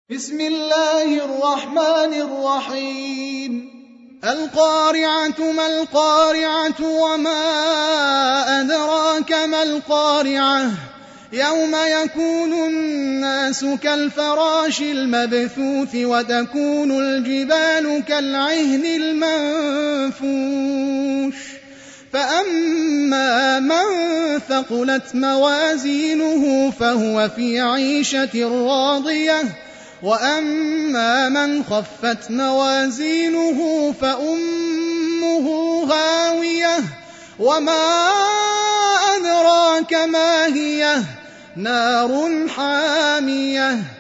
بسم الله الرحمن الرحيم القارعة ما القارعة وما أدراك ما القارعة يوم يكون الناس كالفراش المبثوث وتكون الجبال كالعهن المنفوش فأما من ثقلت موازينه فهو في عيشة راضية وأما من خفت موازينه فأمه هاوية وما أدراك ما هي نار حامية